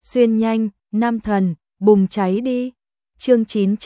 xuyên nhanh, nam thần, bùng cháy đi. Chương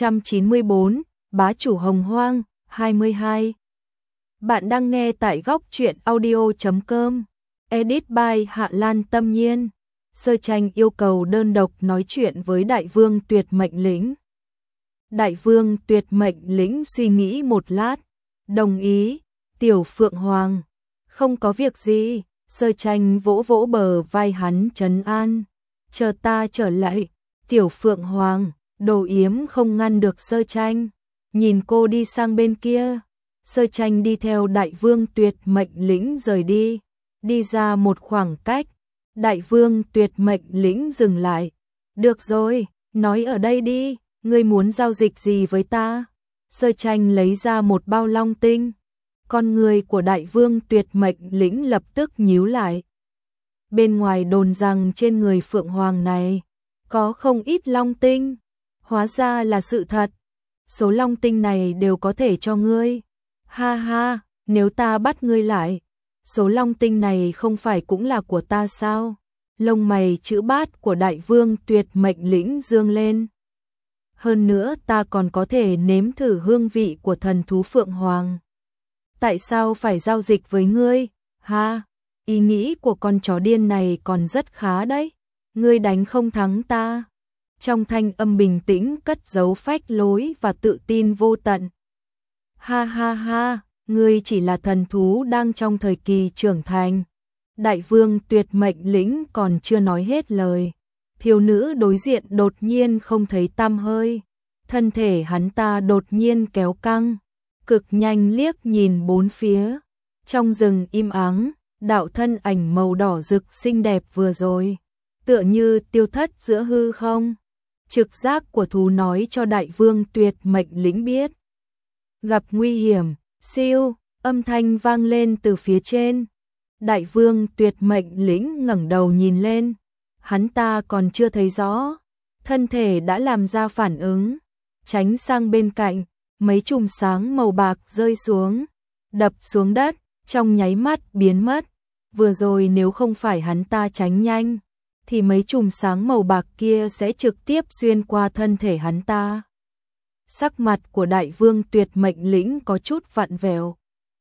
994, bá chủ hồng hoang, 22. Bạn đang nghe tại góc truyện audio.com. Edit by Hạ Lan Tâm Nhiên. Sơ tranh yêu cầu đơn độc nói chuyện với Đại Vương Tuyệt Mệnh Lĩnh. Đại Vương Tuyệt Mệnh Lĩnh suy nghĩ một lát, đồng ý. Tiểu Phượng Hoàng, không có việc gì. Sơ tranh vỗ vỗ bờ vai hắn trấn an. Chờ ta trở lại. Tiểu Phượng Hoàng, đồ yếm không ngăn được sơ tranh. Nhìn cô đi sang bên kia. Sơ tranh đi theo Đại Vương Tuyệt Mệnh Lĩnh rời đi. Đi ra một khoảng cách. Đại Vương Tuyệt Mệnh Lĩnh dừng lại. Được rồi, nói ở đây đi. Ngươi muốn giao dịch gì với ta? Sơ tranh lấy ra một bao long tinh. Con người của Đại Vương Tuyệt Mệnh Lĩnh lập tức nhíu lại. Bên ngoài đồn rằng trên người Phượng Hoàng này có không ít long tinh. Hóa ra là sự thật. Số long tinh này đều có thể cho ngươi. Ha ha, nếu ta bắt ngươi lại, số long tinh này không phải cũng là của ta sao? Lông mày chữ bát của Đại Vương Tuyệt Mệnh Lĩnh dương lên. Hơn nữa ta còn có thể nếm thử hương vị của thần thú Phượng Hoàng. Tại sao phải giao dịch với ngươi? Ha, ý nghĩ của con chó điên này còn rất khá đấy. Ngươi đánh không thắng ta. Trong thanh âm bình tĩnh cất giấu phách lối và tự tin vô tận. Ha ha ha, ngươi chỉ là thần thú đang trong thời kỳ trưởng thành. Đại Vương Tuyệt Mệnh Lĩnh còn chưa nói hết lời. Thiếu nữ đối diện đột nhiên không thấy tăm hơi. Thân thể hắn ta đột nhiên kéo căng. Cực nhanh liếc nhìn bốn phía. Trong rừng im ắng, đạo thân ảnh màu đỏ rực xinh đẹp vừa rồi, tựa như tiêu thất giữa hư không. Trực giác của thú nói cho Đại Vương Tuyệt Mệnh Lĩnh biết. Gặp nguy hiểm, siêu, âm thanh vang lên từ phía trên. Đại Vương Tuyệt Mệnh Lĩnh ngẩng đầu nhìn lên. Hắn ta còn chưa thấy rõ. Thân thể đã làm ra phản ứng. Tránh sang bên cạnh, mấy chùm sáng màu bạc rơi xuống. Đập xuống đất, trong nháy mắt biến mất. Vừa rồi nếu không phải hắn ta tránh nhanh, thì mấy chùm sáng màu bạc kia sẽ trực tiếp xuyên qua thân thể hắn ta. Sắc mặt của Đại Vương Tuyệt Mệnh Lĩnh có chút vặn vẹo.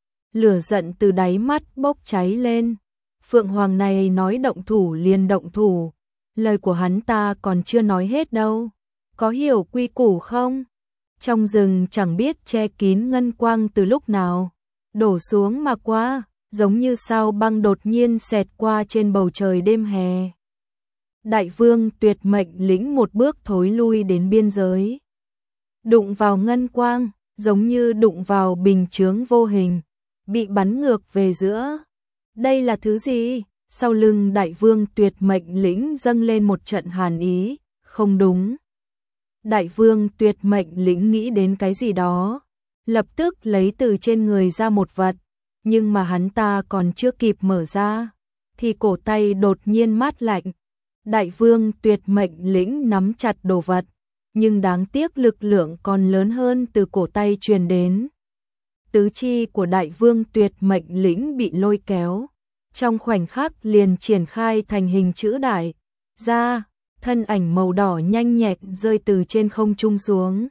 Lửa giận từ đáy mắt bốc cháy lên. Phượng Hoàng này nói động thủ liền động thủ. Lời của hắn ta còn chưa nói hết đâu. Có hiểu quy củ không? Trong rừng chẳng biết che kín ngân quang từ lúc nào. Đổ xuống mà qua, giống như sao băng đột nhiên xẹt qua trên bầu trời đêm hè. Đại Vương Tuyệt Mệnh Lĩnh một bước thối lui đến biên giới. Đụng vào ngân quang, giống như đụng vào bình chướng vô hình, bị bắn ngược về giữa. Đây là thứ gì? Sau lưng Đại Vương Tuyệt Mệnh Lĩnh dâng lên một trận hàn ý, không đúng. Đại Vương Tuyệt Mệnh Lĩnh nghĩ đến cái gì đó, lập tức lấy từ trên người ra một vật, nhưng mà hắn ta còn chưa kịp mở ra, thì cổ tay đột nhiên mát lạnh. Đại Vương Tuyệt Mệnh Lĩnh nắm chặt đồ vật, nhưng đáng tiếc lực lượng còn lớn hơn từ cổ tay truyền đến. Tứ chi của Đại Vương Tuyệt Mệnh Lĩnh bị lôi kéo, trong khoảnh khắc liền triển khai thành hình chữ đại, ra, thân ảnh màu đỏ nhanh nhẹn rơi từ trên không trung xuống.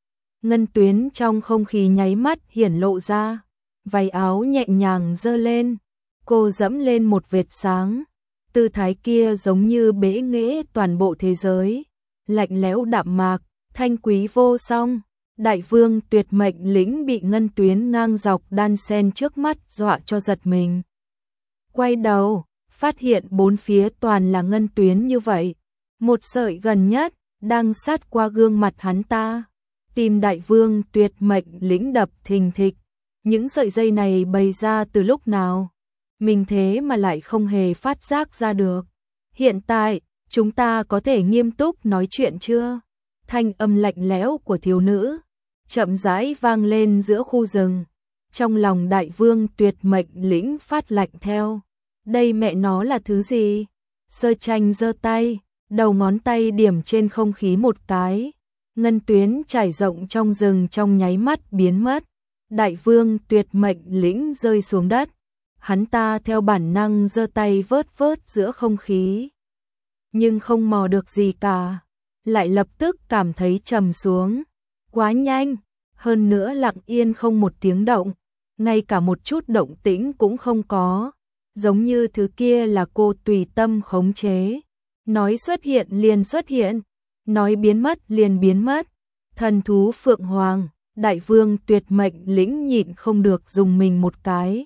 Ngân tuyến trong không khí nháy mắt hiển lộ ra, váy áo nhẹ nhàng giơ lên, cô dẫm lên một vệt sáng. Tư thái kia giống như bế nghệ toàn bộ thế giới, lạnh lẽo đạm mạc, thanh quý vô song. Đại Vương Tuyệt Mệnh Lĩnh bị ngân tuyến ngang dọc đan xen trước mắt dọa cho giật mình. Quay đầu, phát hiện bốn phía toàn là ngân tuyến như vậy. Một sợi gần nhất, đang sát qua gương mặt hắn ta. Tim Đại Vương Tuyệt Mệnh Lĩnh đập thình thịch. Những sợi dây này bày ra từ lúc nào? Mình thế mà lại không hề phát giác ra được. Hiện tại, chúng ta có thể nghiêm túc nói chuyện chưa? Thanh âm lạnh lẽo của thiếu nữ chậm rãi vang lên giữa khu rừng. Trong lòng Đại Vương Tuyệt Mệnh Lĩnh phát lạnh theo. Đây mẹ nó là thứ gì? Sơ tranh giơ tay, đầu ngón tay điểm trên không khí một cái. Ngân tuyến trải rộng trong rừng trong nháy mắt biến mất. Đại Vương Tuyệt Mệnh Lĩnh rơi xuống đất. Hắn ta theo bản năng giơ tay vớt vớt giữa không khí. nhưng không mò được gì cả, lại lập tức cảm thấy trầm xuống. Quá nhanh, hơn nữa lặng yên không một tiếng động, ngay cả một chút động tĩnh cũng không có, giống như thứ kia là cô tùy tâm khống chế. Nói xuất hiện liền xuất hiện, nói biến mất liền biến mất. Thần thú Phượng Hoàng, Đại Vương Tuyệt Mệnh Lĩnh nhịn không được dùng mình một cái.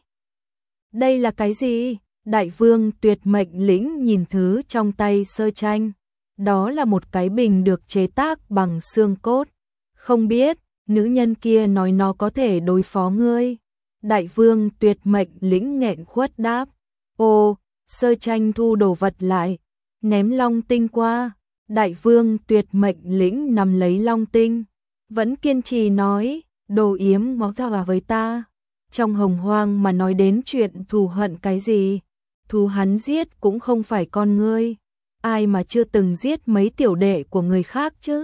Đây là cái gì? Đại Vương Tuyệt Mệnh Lĩnh nhìn thứ trong tay Sơ Tranh. Đó là một cái bình được chế tác bằng xương cốt. Không biết, nữ nhân kia nói nó có thể đối phó ngươi. Đại Vương Tuyệt Mệnh Lĩnh nghẹn khuất đáp. Ô, Sơ Tranh thu đồ vật lại, ném long tinh qua. Đại Vương Tuyệt Mệnh Lĩnh nắm lấy long tinh, vẫn kiên trì nói, đồ yếm máu thà với ta. Trong Hồng Hoang mà nói đến chuyện thù hận cái gì, thù hắn giết cũng không phải con ngươi, ai mà chưa từng giết mấy tiểu đệ của người khác chứ.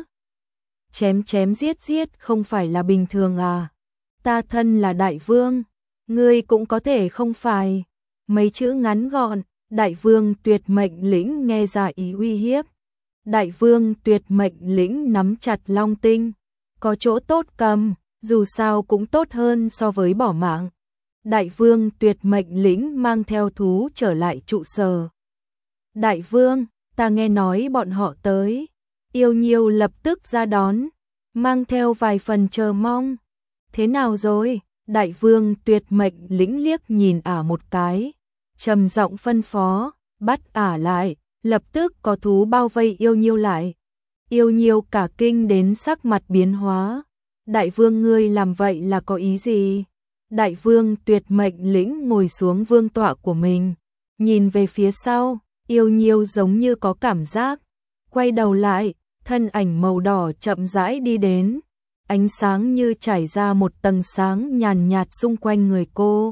Chém chém giết giết không phải là bình thường à? Ta thân là đại vương, ngươi cũng có thể không phải. Mấy chữ ngắn gọn, Đại Vương Tuyệt Mệnh Lĩnh nghe ra ý uy hiếp. Đại Vương Tuyệt Mệnh Lĩnh nắm chặt long tinh, có chỗ tốt cầm, dù sao cũng tốt hơn so với bỏ mạng. Đại Vương Tuyệt Mệnh Lĩnh mang theo thú trở lại trụ sở. Đại Vương, ta nghe nói bọn họ tới. Yêu Nhiêu lập tức ra đón, mang theo vài phần chờ mong. Thế nào rồi? Đại Vương Tuyệt Mệnh Lĩnh liếc nhìn ả một cái, trầm giọng phân phó, bắt ả lại. Lập tức có thú bao vây Yêu Nhiêu lại. Yêu Nhiêu cả kinh đến sắc mặt biến hóa. Đại Vương ngươi làm vậy là có ý gì? Đại Vương Tuyệt Mệnh Lĩnh ngồi xuống vương tọa của mình, nhìn về phía sau. Yêu Nhiêu giống như có cảm giác, quay đầu lại, thân ảnh màu đỏ chậm rãi đi đến, ánh sáng như trải ra một tầng sáng nhàn nhạt xung quanh người cô.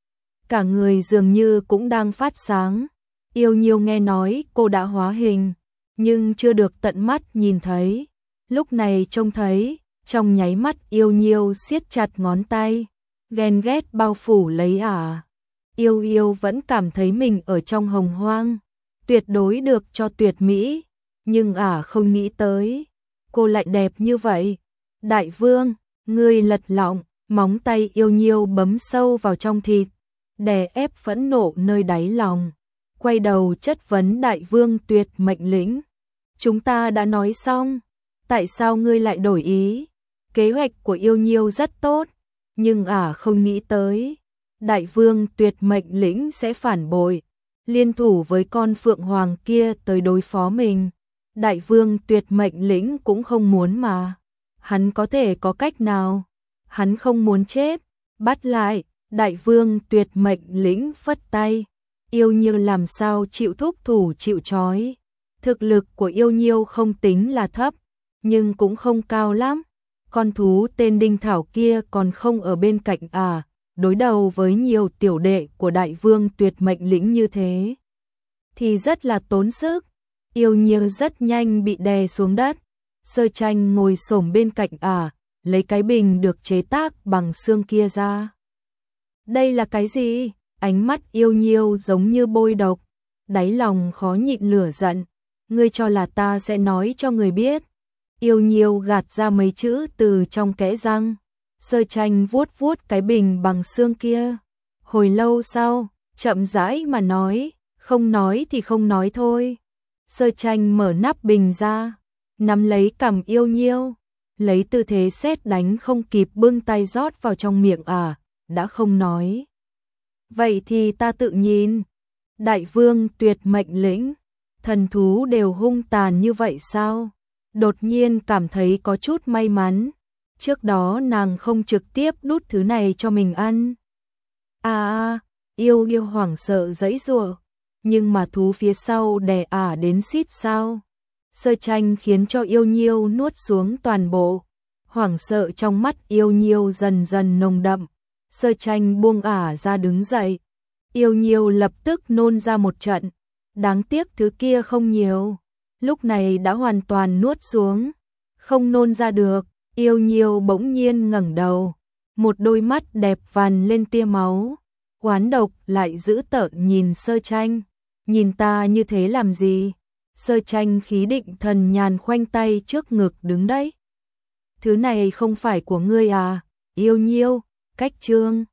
Cả người dường như cũng đang phát sáng. Yêu Nhiêu nghe nói cô đã hóa hình, nhưng chưa được tận mắt nhìn thấy. Lúc này trông thấy, trong nháy mắt Yêu Nhiêu siết chặt ngón tay, ghen ghét bao phủ lấy ả. Yêu Yêu vẫn cảm thấy mình ở trong Hồng Hoang, tuyệt đối được cho tuyệt mỹ, nhưng ả không nghĩ tới, cô lại đẹp như vậy. Đại Vương, ngươi lật lọng, móng tay Yêu Nhiêu bấm sâu vào trong thịt, đè ép phẫn nộ nơi đáy lòng. Quay đầu chất vấn Đại Vương Tuyệt Mệnh Lĩnh. Chúng ta đã nói xong, tại sao ngươi lại đổi ý? Kế hoạch của Yêu Nhiêu rất tốt, nhưng ả không nghĩ tới. Đại Vương Tuyệt Mệnh Lĩnh sẽ phản bội, liên thủ với con Phượng Hoàng kia tới đối phó mình. Đại Vương Tuyệt Mệnh Lĩnh cũng không muốn mà. Hắn có thể có cách nào? Hắn không muốn chết. Bắt lại, Đại Vương Tuyệt Mệnh Lĩnh phất tay. Yêu Nhiêu làm sao chịu thúc thủ chịu trói. Thực lực của Yêu Nhiêu không tính là thấp, nhưng cũng không cao lắm. Con thú tên Đinh Thảo kia còn không ở bên cạnh đối đầu với nhiều tiểu đệ của Đại Vương Tuyệt Mệnh Lĩnh như thế, thì rất là tốn sức. Yêu Nhiêu rất nhanh bị đè xuống đất. Sơ Tranh ngồi xổm bên cạnh lấy cái bình được chế tác bằng xương kia ra. Đây là cái gì? Ánh mắt Yêu Nhiêu giống như bôi độc, đáy lòng khó nhịn lửa giận. Ngươi cho là ta sẽ nói cho người biết? Yêu Nhiêu gạt ra mấy chữ từ trong kẽ răng. Sơ Tranh vuốt vuốt cái bình bằng xương kia. Hồi lâu sau, chậm rãi mà nói, không nói thì không nói thôi. Sơ Tranh mở nắp bình ra, nắm lấy cằm Yêu Nhiêu, lấy tư thế sét đánh không kịp bưng tay rót vào trong miệng đã không nói. Vậy thì ta tự nhìn. Đại Vương Tuyệt Mệnh Lĩnh, thần thú đều hung tàn như vậy sao? Đột nhiên cảm thấy có chút may mắn. Trước đó nàng không trực tiếp đút thứ này cho mình ăn. Yêu Nhiêu hoảng sợ giãy giụa, nhưng mà thú phía sau đè đến xít sao. Sơ Tranh khiến cho Yêu Nhiêu nuốt xuống toàn bộ. Hoảng sợ trong mắt Yêu Nhiêu dần dần nồng đậm. Sơ Tranh buông ra đứng dậy. Yêu Nhiêu lập tức nôn ra một trận. Đáng tiếc thứ kia không nhiều, lúc này đã hoàn toàn nuốt xuống, không nôn ra được. Yêu Nhiêu bỗng nhiên ngẩng đầu, một đôi mắt đẹp vằn lên tia máu, oán độc lại dữ tợn nhìn Sơ Tranh. Nhìn ta như thế làm gì? Sơ Tranh khí định thần nhàn khoanh tay trước ngực đứng đấy. Thứ này không phải của ngươi à, Yêu Nhiêu, Cách Trương.